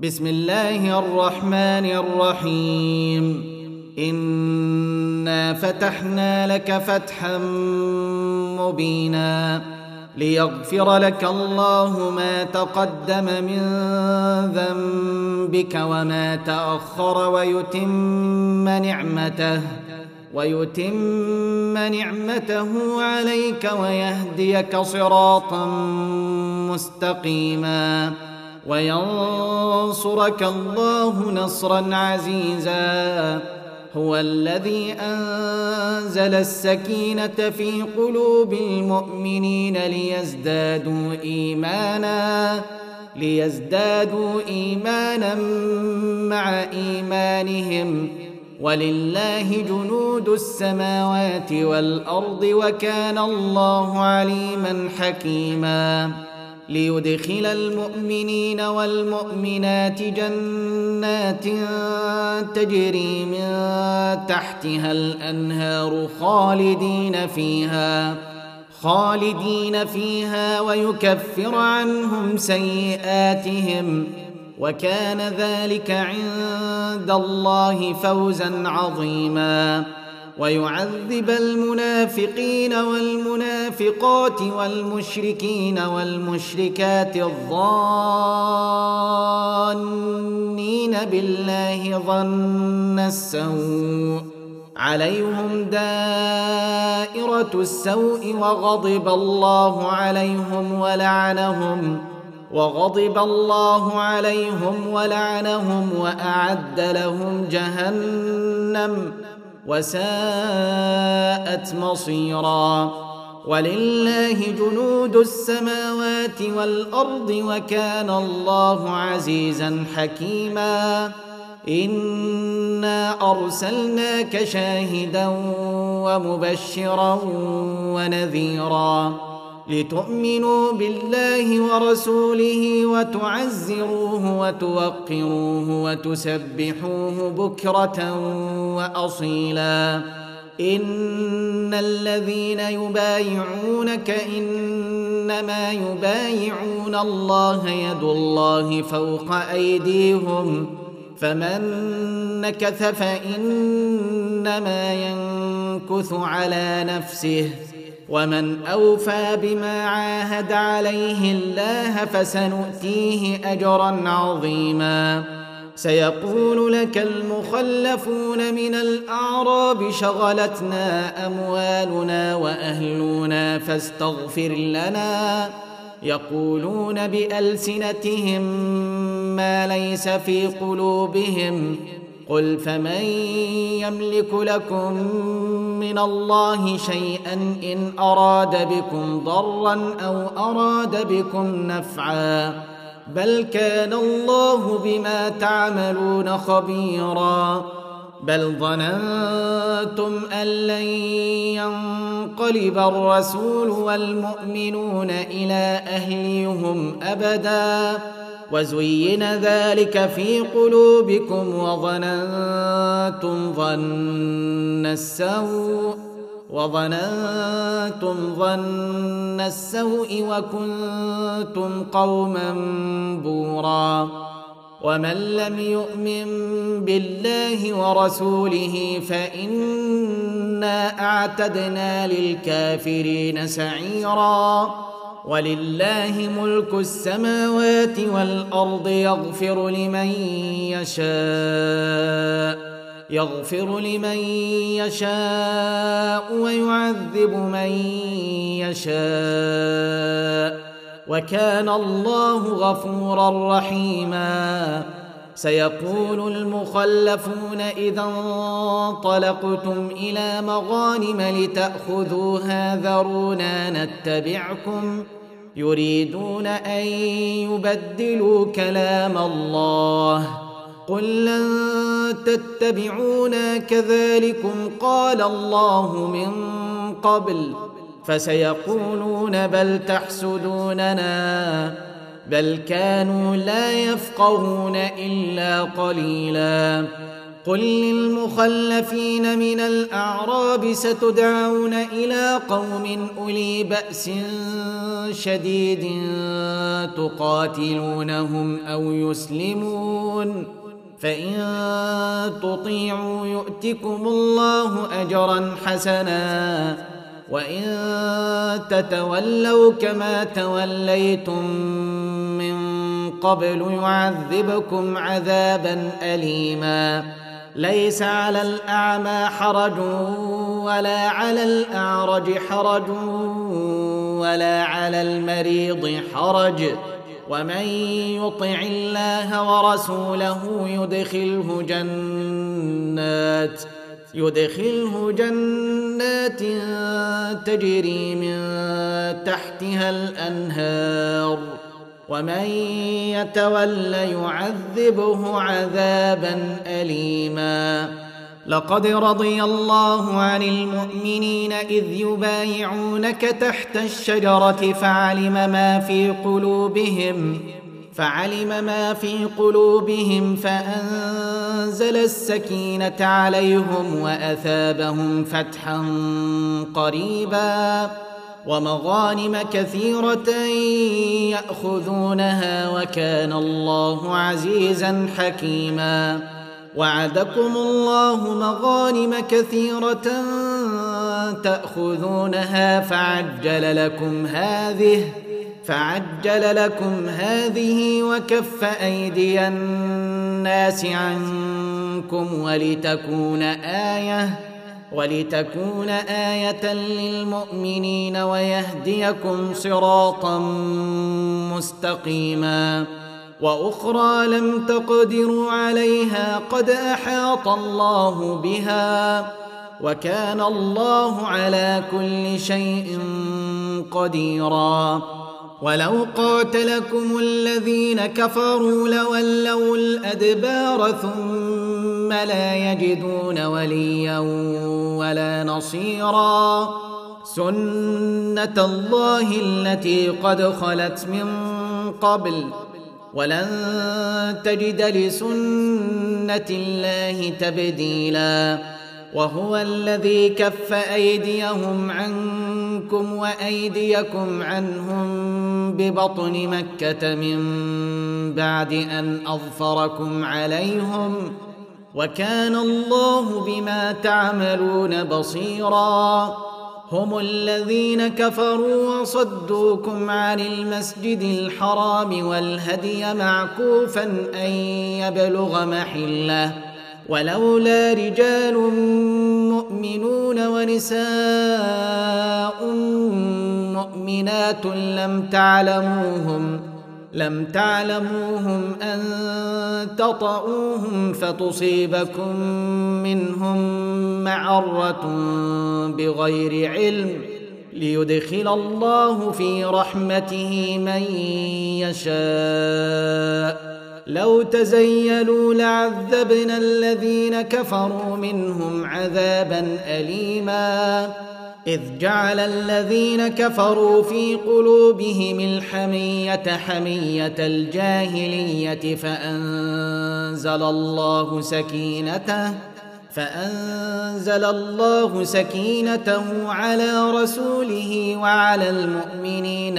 بسم الله الرحمن الرحيم. إنا فتحنا لك فتحا مبينا ليغفر لك الله ما تقدم من ذنبك وما تأخر ويتم نعمته عليك ويهديك صراطا مستقيما وينصرك الله نصرا عزيزا. هو الذي أنزل السكينة في قلوب المؤمنين ليزدادوا إيمانا مع إيمانهم ولله جنود السماوات والأرض وكان الله عليما حكيما. ليدخل المؤمنين والمؤمنات جنات تجري من تحتها الأنهار خالدين فيها ويكفر عنهم سيئاتهم وكان ذلك عند الله فوزا عظيما. ويعذب المنافقين والمنافقات والمشركين والمشركات الظانين بالله ظن السوء عليهم دائرة السوء وغضب الله عليهم ولعنهم وأعد لهم جهنم وساءت مصيرا. ولله جنود السماوات والأرض وكان الله عزيزا حكيما. إنا أرسلناك شاهدا ومبشرا ونذيرا لتؤمنوا بالله ورسوله وتعزروه وتوقروه وتسبحوه بكرة وأصيلا. إن الذين يبايعونك إنما يبايعون الله يد الله فوق أيديهم فمن نكث فإنما ينكث على نفسه ومن أوفى بما عاهد عليه الله فسنؤتيه أجرا عظيما. سيقول لك المخلفون من الأعراب شغلتنا أموالنا وأهلنا فاستغفر لنا يقولون بألسنتهم ما ليس في قلوبهم قل فمن يملك لكم من الله شيئا إن أراد بكم ضرا أو أراد بكم نفعا بل كان الله بما تعملون خبيرا. بل ظننتم أن لن ينقلب الرسول والمؤمنون إلى أهليهم أبدا وزين ذلك في قلوبكم وظننتم ظن السوء وكنتم قوما بورا. ومن لم يؤمن بالله ورسوله فإنا أعتدنا للكافرين سعيرا. ولله ملك السماوات والأرض يغفر لمن يشاء ويعذب من يشاء وكان الله غفورا رحيما. سيقول المخلفون إذا انطلقتم إلى مغانم لتأخذوها ذرونا نتبعكم يريدون أن يبدلوا كلام الله قل لن تتبعونا كذلكم قال الله من قبل فسيقولون بل تحسدوننا بل كانوا لا يفقهون إلا قليلا. قل للمخلفين من الأعراب ستدعون إلى قوم أولي بأس شديد تقاتلونهم أو يسلمون، فإن تطيعوا يؤتكم الله أجرا حسنا، وإن تتولوا كما توليتم من قبل يعذبكم عذابا أليما. ليس على الأعمى حرج ولا على الأعرج حرج ولا على المريض حرج، ومن يطع الله ورسوله يدخله جنات تجري من تحتها الأنهار، ومن يتول يعذبه عذابا أليما. لقد رضي الله عن المؤمنين إذ يبايعونك تحت الشجرة فعلم ما في قلوبهم فأنزل السكينة عليهم وأثابهم فتحا قريبا ومغانم كثيرة يأخذونها، وكان الله عزيزا حكيما. وعدكم الله مغانم كثيرة تأخذونها فعجل لكم هذه وكف أيدي الناس عنكم ولتكون آية للمؤمنين ويهديكم صراطا مستقيما. وأخرى لم تقدروا عليها قد أحاط الله بها، وكان الله على كل شيء قديرا. ولو قاتلكم الذين كفروا لولوا الأدبار ثم لا يجدون وليا ولا نصيرا. سنة الله التي قد خلت من قبل ولن تجد لسنة الله تبديلا. وهو الذي كف أيديهم عنكم وأيديكم عنهم ببطن مكة من بعد أن أظفركم عليهم، وكان الله بما تعملون بصيرا. هم الذين كفروا وصدوكم عن المسجد الحرام والهدي معكوفا أن يبلغ محله، ولولا رجال مؤمنون ونساء مؤمنات لم تعلموهم أن تطؤوهم فتصيبكم منهم معرة بغير علم، ليدخل الله في رحمته من يشاء. لو تزيلوا لعذبنا الذين كفروا منهم عذابا أليما. إذ جعل الذين كفروا في قلوبهم الحمية حمية الجاهلية فأنزل الله سكينته على رسوله وعلى المؤمنين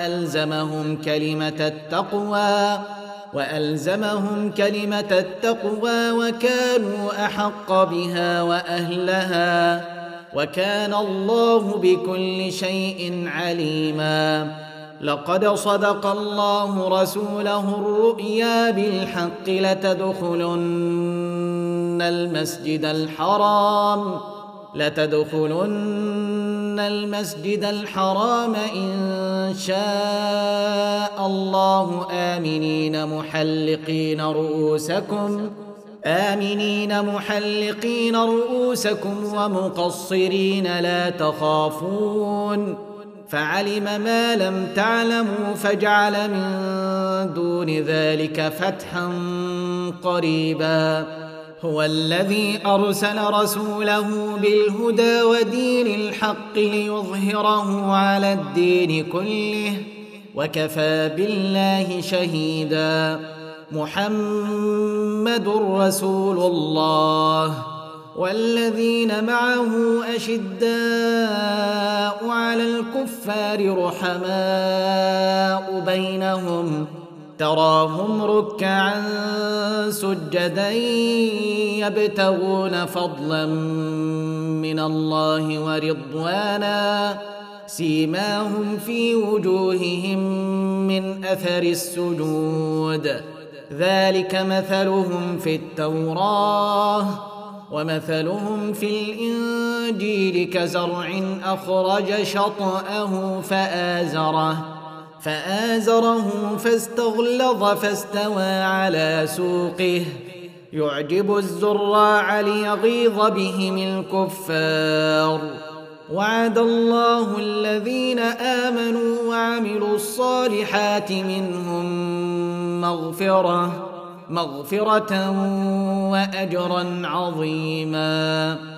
وألزمهم كلمة التقوى وكانوا أحق بها وأهلها، وكان الله بكل شيء عليما. لقد صدق الله رسوله الرؤيا بالحق لتدخلن المسجد الحرام إن شاء الله آمنين محلقين رؤوسكم ومقصرين لا تخافون، فعلم ما لم تعلموا فجعل من دون ذلك فتحا قريبا. هو الذي أرسل رسوله بالهدى ودين الحق ليظهره على الدين كله، وكفى بالله شهيدا. محمد رسول الله والذين معه أشداء على الكفار رحماء بينهم تراهم ركعا سجدا يبتغون فضلا من الله ورضوانا سيماهم في وجوههم من أثر السجود ذلك مثلهم في التوراة ومثلهم في الإنجيل كزرع أخرج شطأه فآزره فاستغلظ فاستوى على سوقه يعجب الزراع ليغيظ بهم الكفار وعد الله الذين آمنوا وعملوا الصالحات منهم مغفرة وأجرا عظيما.